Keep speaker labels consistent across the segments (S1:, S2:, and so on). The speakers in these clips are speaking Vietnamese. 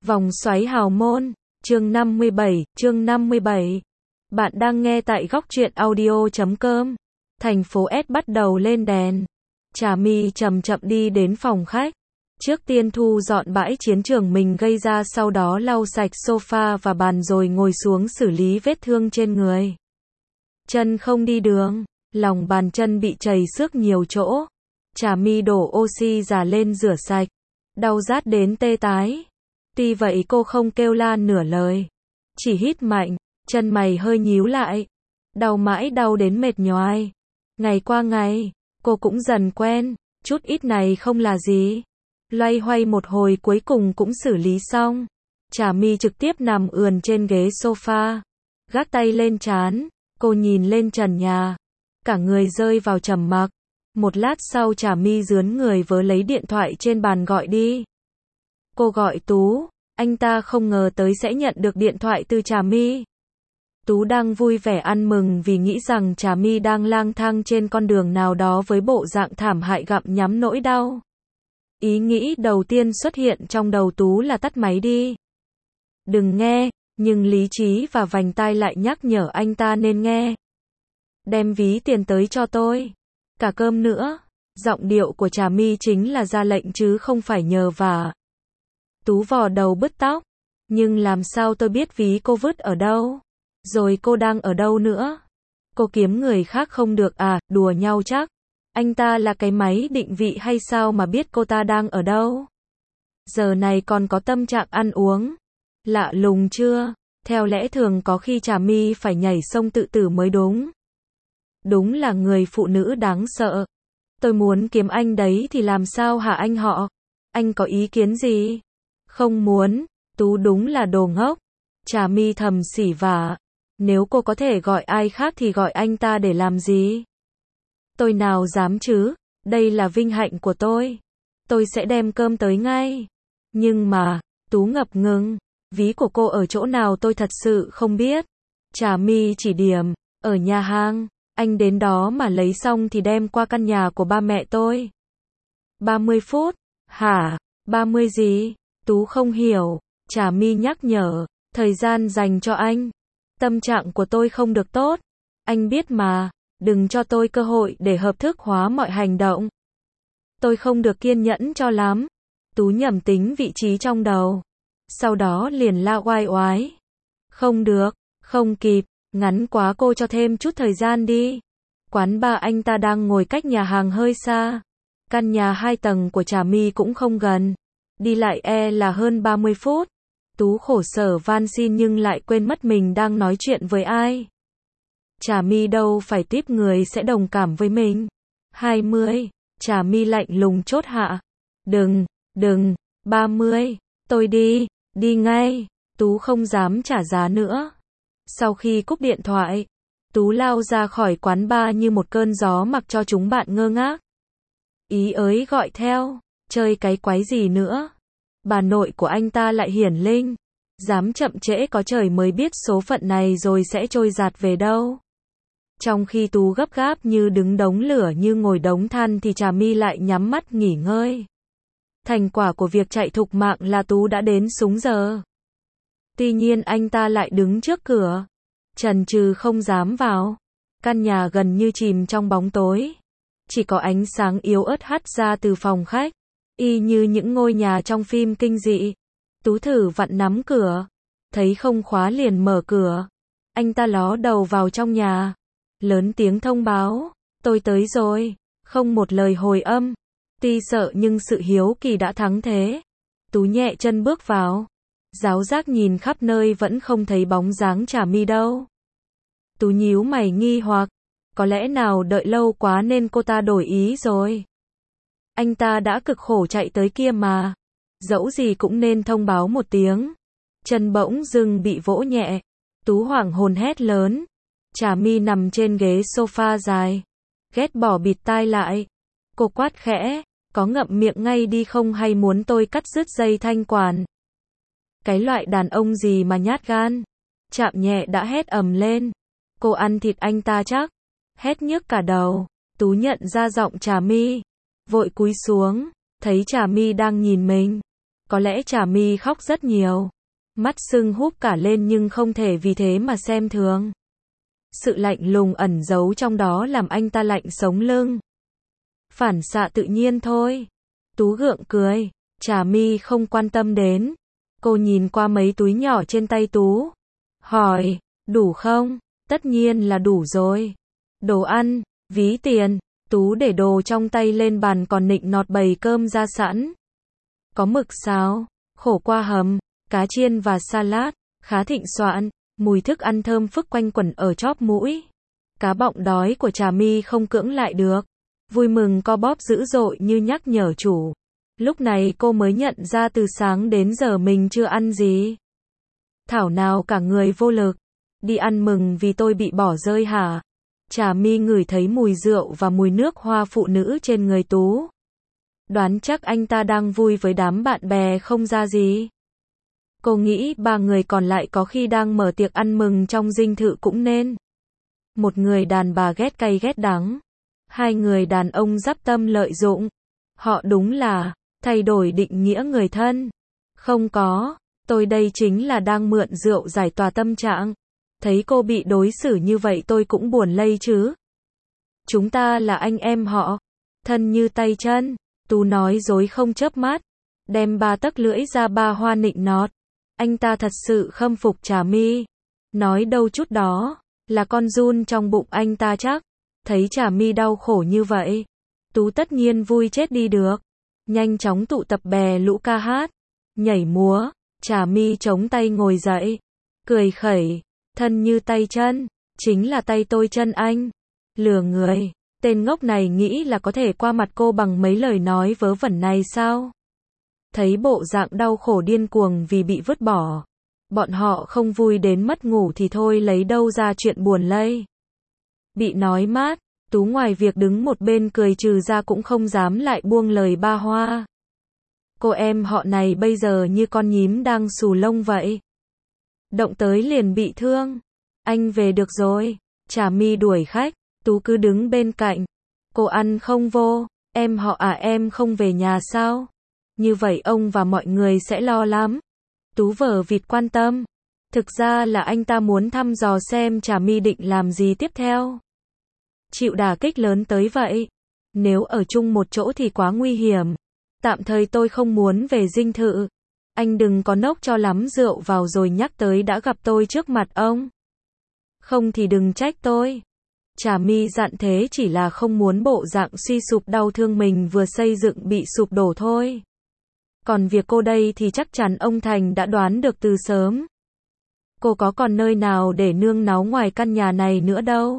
S1: Vòng xoáy hào môn, chương 57. Bạn đang nghe tại góc truyện audio.com. Thành phố S bắt đầu lên đèn. Trà My chậm chậm đi đến phòng khách. Trước tiên thu dọn bãi chiến trường mình gây ra, sau đó lau sạch sofa và bàn rồi ngồi xuống xử lý vết thương trên người. Chân không đi đường, lòng bàn chân bị trầy xước nhiều chỗ. Trà My đổ oxy già lên rửa sạch. Đau rát đến tê tái. Tuy vậy cô không kêu la nửa lời. Chỉ hít mạnh, chân mày hơi nhíu lại. Đau mãi đau đến mệt nhoài. Ngày qua ngày, cô cũng dần quen, chút ít này không là gì. Loay hoay một hồi cuối cùng cũng xử lý xong. Trà My trực tiếp nằm ườn trên ghế sofa. Gác tay lên trán, cô nhìn lên trần nhà. Cả người rơi vào trầm mặc. Một lát sau Trà My rướn người vớ lấy điện thoại trên bàn gọi đi. Cô gọi Tú, anh ta không ngờ tới sẽ nhận được điện thoại từ Trà My. Tú đang vui vẻ ăn mừng vì nghĩ rằng Trà My đang lang thang trên con đường nào đó với bộ dạng thảm hại gặm nhắm nỗi đau. Ý nghĩ đầu tiên xuất hiện trong đầu Tú là tắt máy đi. Đừng nghe, nhưng lý trí và vành tai lại nhắc nhở anh ta nên nghe. Đem ví tiền tới cho tôi. Cả cơm nữa. Giọng điệu của Trà My chính là ra lệnh chứ không phải nhờ vả. Tú vò đầu bứt tóc. Nhưng làm sao tôi biết ví cô vứt ở đâu? Rồi cô đang ở đâu nữa? Cô kiếm người khác không được à, đùa nhau chắc. Anh ta là cái máy định vị hay sao mà biết cô ta đang ở đâu? Giờ này còn có tâm trạng ăn uống. Lạ lùng chưa? Theo lẽ thường có khi Trà My phải nhảy sông tự tử mới đúng. Đúng là người phụ nữ đáng sợ. Tôi muốn kiếm anh đấy thì làm sao hả anh họ? Anh có ý kiến gì? Không muốn. Tú đúng là đồ ngốc. Trà My thầm xỉ vả. Nếu cô có thể gọi ai khác thì gọi anh ta để làm gì? Tôi nào dám chứ, đây là vinh hạnh của tôi. Tôi sẽ đem cơm tới ngay. Nhưng mà, Tú ngập ngừng, ví của cô ở chỗ nào tôi thật sự không biết. Trà My chỉ điểm, ở nhà hàng, anh đến đó mà lấy xong thì đem qua căn nhà của ba mẹ tôi. 30 phút, hả, 30 gì? Tú không hiểu, Trà My nhắc nhở, thời gian dành cho anh. Tâm trạng của tôi không được tốt, anh biết mà. Đừng cho tôi cơ hội để hợp thức hóa mọi hành động. Tôi không được kiên nhẫn cho lắm. Tú nhẩm tính vị trí trong đầu. Sau đó liền la oai oái. Không được, không kịp, ngắn quá cô cho thêm chút thời gian đi. Quán bar anh ta đang ngồi cách nhà hàng hơi xa. Căn nhà 2 tầng của Trà My cũng không gần. Đi lại là hơn 30 phút. Tú khổ sở van xin nhưng lại quên mất mình đang nói chuyện với ai. Trà My đâu phải tiếp người sẽ đồng cảm với mình. 20, Trà My lạnh lùng chốt hạ. Đừng, 30, tôi đi ngay. Tú không dám trả giá nữa. Sau khi cúp điện thoại, Tú lao ra khỏi quán bar như một cơn gió mặc cho chúng bạn ngơ ngác. Ý ới gọi theo, chơi cái quái gì nữa. Bà nội của anh ta lại hiển linh. Dám chậm trễ có trời mới biết số phận này rồi sẽ trôi giạt về đâu. Trong khi Tú gấp gáp như đứng đống lửa như ngồi đống than thì Trà My lại nhắm mắt nghỉ ngơi. Thành quả của việc chạy thục mạng là Tú đã đến súng giờ. Tuy nhiên anh ta lại đứng trước cửa. Chần chừ không dám vào. Căn nhà gần như chìm trong bóng tối. Chỉ có ánh sáng yếu ớt hắt ra từ phòng khách. Y như những ngôi nhà trong phim kinh dị. Tú thử vặn nắm cửa. Thấy không khóa liền mở cửa. Anh ta ló đầu vào trong nhà. Lớn tiếng thông báo, tôi tới rồi, không một lời hồi âm. Tuy sợ nhưng sự hiếu kỳ đã thắng thế. Tú nhẹ chân bước vào. Giáo giác nhìn khắp nơi vẫn không thấy bóng dáng Trà My đâu. Tú nhíu mày nghi hoặc, có lẽ nào đợi lâu quá nên cô ta đổi ý rồi. Anh ta đã cực khổ chạy tới kia mà. Dẫu gì cũng nên thông báo một tiếng. Chân bỗng dưng bị vỗ nhẹ. Tú hoảng hồn hét lớn. Trà My nằm trên ghế sofa dài. Ghét bỏ bịt tai lại. Cô quát khẽ. Có ngậm miệng ngay đi không hay muốn tôi cắt đứt dây thanh quản? Cái loại đàn ông gì mà nhát gan. Chạm nhẹ đã hét ầm lên. Cô ăn thịt anh ta chắc. Hét nhức cả đầu. Tú nhận ra giọng Trà My. Vội cúi xuống. Thấy Trà My đang nhìn mình. Có lẽ Trà My khóc rất nhiều. Mắt sưng húp cả lên nhưng không thể vì thế mà xem thường. Sự lạnh lùng ẩn giấu trong đó làm anh ta lạnh sống lưng. Phản xạ tự nhiên thôi. Tú gượng cười. Trà My không quan tâm đến. Cô nhìn qua mấy túi nhỏ trên tay Tú. Hỏi, đủ không? Tất nhiên là đủ rồi. Đồ ăn, ví tiền. Tú để đồ trong tay lên bàn còn nịnh nọt bày cơm ra sẵn. Có mực xào, khổ qua hầm, cá chiên và salad, khá thịnh soạn, mùi thức ăn thơm phức quanh quẩn ở chóp mũi. Cá bọng đói của Trà My không cưỡng lại được. Vui mừng co bóp dữ dội như nhắc nhở chủ. Lúc này cô mới nhận ra từ sáng đến giờ mình chưa ăn gì. Thảo nào cả người vô lực. Đi ăn mừng vì tôi bị bỏ rơi hả? Trà My ngửi thấy mùi rượu và mùi nước hoa phụ nữ trên người Tú. Đoán chắc anh ta đang vui với đám bạn bè không ra gì. Cô nghĩ ba người còn lại có khi đang mở tiệc ăn mừng trong dinh thự cũng nên. Một người đàn bà ghét cay ghét đắng. Hai người đàn ông giáp tâm lợi dụng. Họ đúng là thay đổi định nghĩa người thân. Không có, tôi đây chính là đang mượn rượu giải tỏa tâm trạng. Thấy cô bị đối xử như vậy tôi cũng buồn lây chứ. Chúng ta là anh em họ, thân như tay chân. Tú nói dối không chớp mắt, đem ba tấc lưỡi ra ba hoa nịnh nọt. Anh ta thật sự khâm phục Trà My. Nói đâu chút đó, là con giun trong bụng anh ta chắc. Thấy Trà My đau khổ như vậy, Tú tất nhiên vui chết đi được. Nhanh chóng tụ tập bè lũ ca hát, nhảy múa. Trà My chống tay ngồi dậy, cười khẩy, thân như tay chân, chính là tay tôi chân anh. Lừa người, tên ngốc này nghĩ là có thể qua mặt cô bằng mấy lời nói vớ vẩn này sao? Thấy bộ dạng đau khổ điên cuồng vì bị vứt bỏ. Bọn họ không vui đến mất ngủ thì thôi lấy đâu ra chuyện buồn lây. Bị nói mát, Tú ngoài việc đứng một bên cười trừ ra cũng không dám lại buông lời ba hoa. Cô em họ này bây giờ như con nhím đang xù lông vậy. Động tới liền bị thương. Anh về được rồi. Trà My đuổi khách, Tú cứ đứng bên cạnh. Cô ăn không vô, em họ à em không về nhà sao? Như vậy ông và mọi người sẽ lo lắm. Tú vờ vịt quan tâm. Thực ra là anh ta muốn thăm dò xem Trà My định làm gì tiếp theo. Chịu đả kích lớn tới vậy. Nếu ở chung một chỗ thì quá nguy hiểm. Tạm thời tôi không muốn về dinh thự. Anh đừng có nốc cho lắm rượu vào rồi nhắc tới đã gặp tôi trước mặt ông. Không thì đừng trách tôi. Trà My dặn thế chỉ là không muốn bộ dạng suy sụp đau thương mình vừa xây dựng bị sụp đổ thôi. Còn việc cô đây thì chắc chắn ông Thành đã đoán được từ sớm. Cô có còn nơi nào để nương náu ngoài căn nhà này nữa đâu.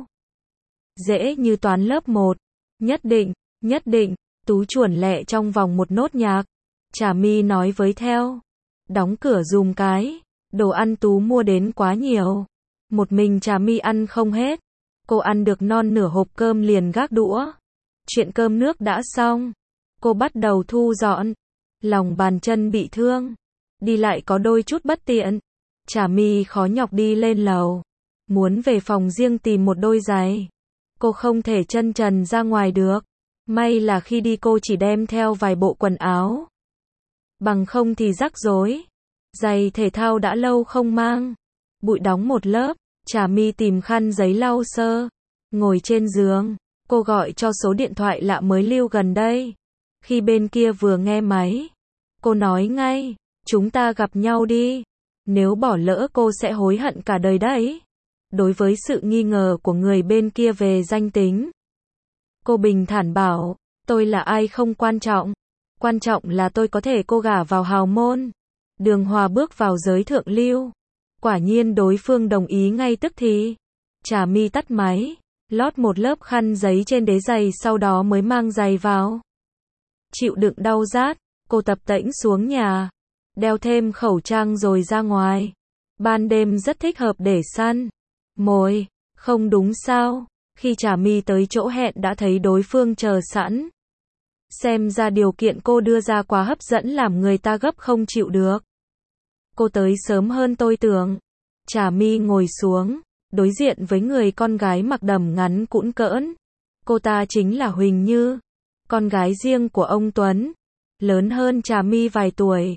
S1: Dễ như toán lớp 1. Nhất định, Tú chuồn lẹ trong vòng một nốt nhạc. Trà My nói với theo. Đóng cửa dùm cái. Đồ ăn Tú mua đến quá nhiều. Một mình Trà My ăn không hết. Cô ăn được non nửa hộp cơm liền gác đũa. Chuyện cơm nước đã xong. Cô bắt đầu thu dọn. Lòng bàn chân bị thương. Đi lại có đôi chút bất tiện. Trà My khó nhọc đi lên lầu. Muốn về phòng riêng tìm một đôi giày. Cô không thể chân trần ra ngoài được. May là khi đi cô chỉ đem theo vài bộ quần áo. Bằng không thì rắc rối. Giày thể thao đã lâu không mang. Bụi đóng một lớp. Trà My tìm khăn giấy lau sơ. Ngồi trên giường. Cô gọi cho số điện thoại lạ mới lưu gần đây. Khi bên kia vừa nghe máy. Cô nói ngay. Chúng ta gặp nhau đi. Nếu bỏ lỡ cô sẽ hối hận cả đời đấy. Đối với sự nghi ngờ của người bên kia về danh tính. Cô bình thản bảo. Tôi là ai không quan trọng. Quan trọng là tôi có thể cô gả vào hào môn. Đường Hòa bước vào giới thượng lưu. Quả nhiên đối phương đồng ý ngay tức thì. Trà My tắt máy. Lót một lớp khăn giấy trên đế giày sau đó mới mang giày vào. Chịu đựng đau rát. Cô tập tễnh xuống nhà. Đeo thêm khẩu trang rồi ra ngoài. Ban đêm rất thích hợp để săn mồi. Không đúng sao. Khi Trà My tới chỗ hẹn đã thấy đối phương chờ sẵn. Xem ra điều kiện cô đưa ra quá hấp dẫn làm người ta gấp không chịu được. Cô tới sớm hơn tôi tưởng. Trà My ngồi xuống, đối diện với người con gái mặc đầm ngắn cũn cỡn. Cô ta chính là Huỳnh Như, con gái riêng của ông Tuấn. Lớn hơn Trà My vài tuổi.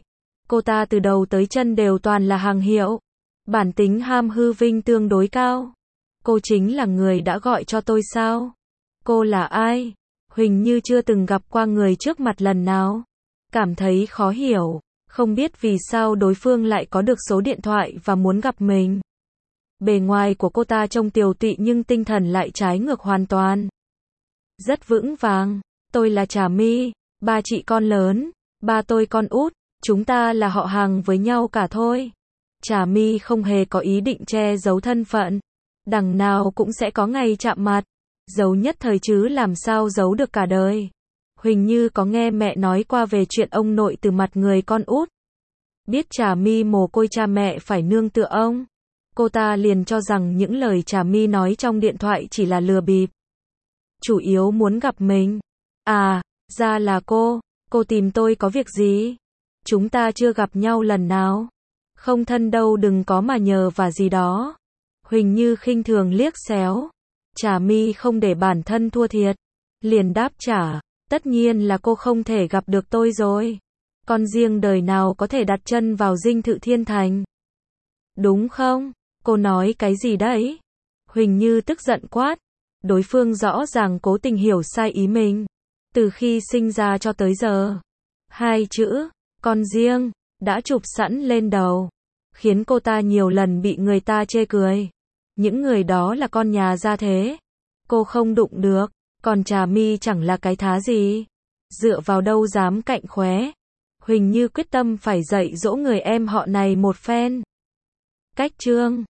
S1: Cô ta từ đầu tới chân đều toàn là hàng hiệu. Bản tính ham hư vinh tương đối cao. Cô chính là người đã gọi cho tôi sao? Cô là ai? Huỳnh Như chưa từng gặp qua người trước mặt lần nào. Cảm thấy khó hiểu, không biết vì sao đối phương lại có được số điện thoại và muốn gặp mình. Bề ngoài của cô ta trông tiều tụy nhưng tinh thần lại trái ngược hoàn toàn. Rất vững vàng, tôi là Trà My, ba chị con lớn, ba tôi con út, chúng ta là họ hàng với nhau cả thôi. Trà My không hề có ý định che giấu thân phận. Đằng nào cũng sẽ có ngày chạm mặt. Giấu nhất thời chứ làm sao giấu được cả đời. Huỳnh Như có nghe mẹ nói qua về chuyện ông nội từ mặt người con út. Biết Trà My mồ côi cha mẹ phải nương tựa ông. Cô ta liền cho rằng những lời Trà My nói trong điện thoại chỉ là lừa bịp. Chủ yếu muốn gặp mình. À, ra là cô tìm tôi có việc gì? Chúng ta chưa gặp nhau lần nào. Không thân đâu đừng có mà nhờ và gì đó. Huỳnh Như khinh thường liếc xéo. Trà My không để bản thân thua thiệt. Liền đáp trả, tất nhiên là cô không thể gặp được tôi rồi. Con riêng đời nào có thể đặt chân vào dinh thự thiên thành. Đúng không? Cô nói cái gì đấy? Huỳnh Như tức giận quát. Đối phương rõ ràng cố tình hiểu sai ý mình. Từ khi sinh ra cho tới giờ. Hai chữ, con riêng, đã chụp sẵn lên đầu. Khiến cô ta nhiều lần bị người ta chê cười. Những người đó là con nhà gia thế. Cô không đụng được, còn Trà My chẳng là cái thá gì. Dựa vào đâu dám cạnh khóe. Huỳnh Như quyết tâm phải dạy dỗ người em họ này một phen. Cách chương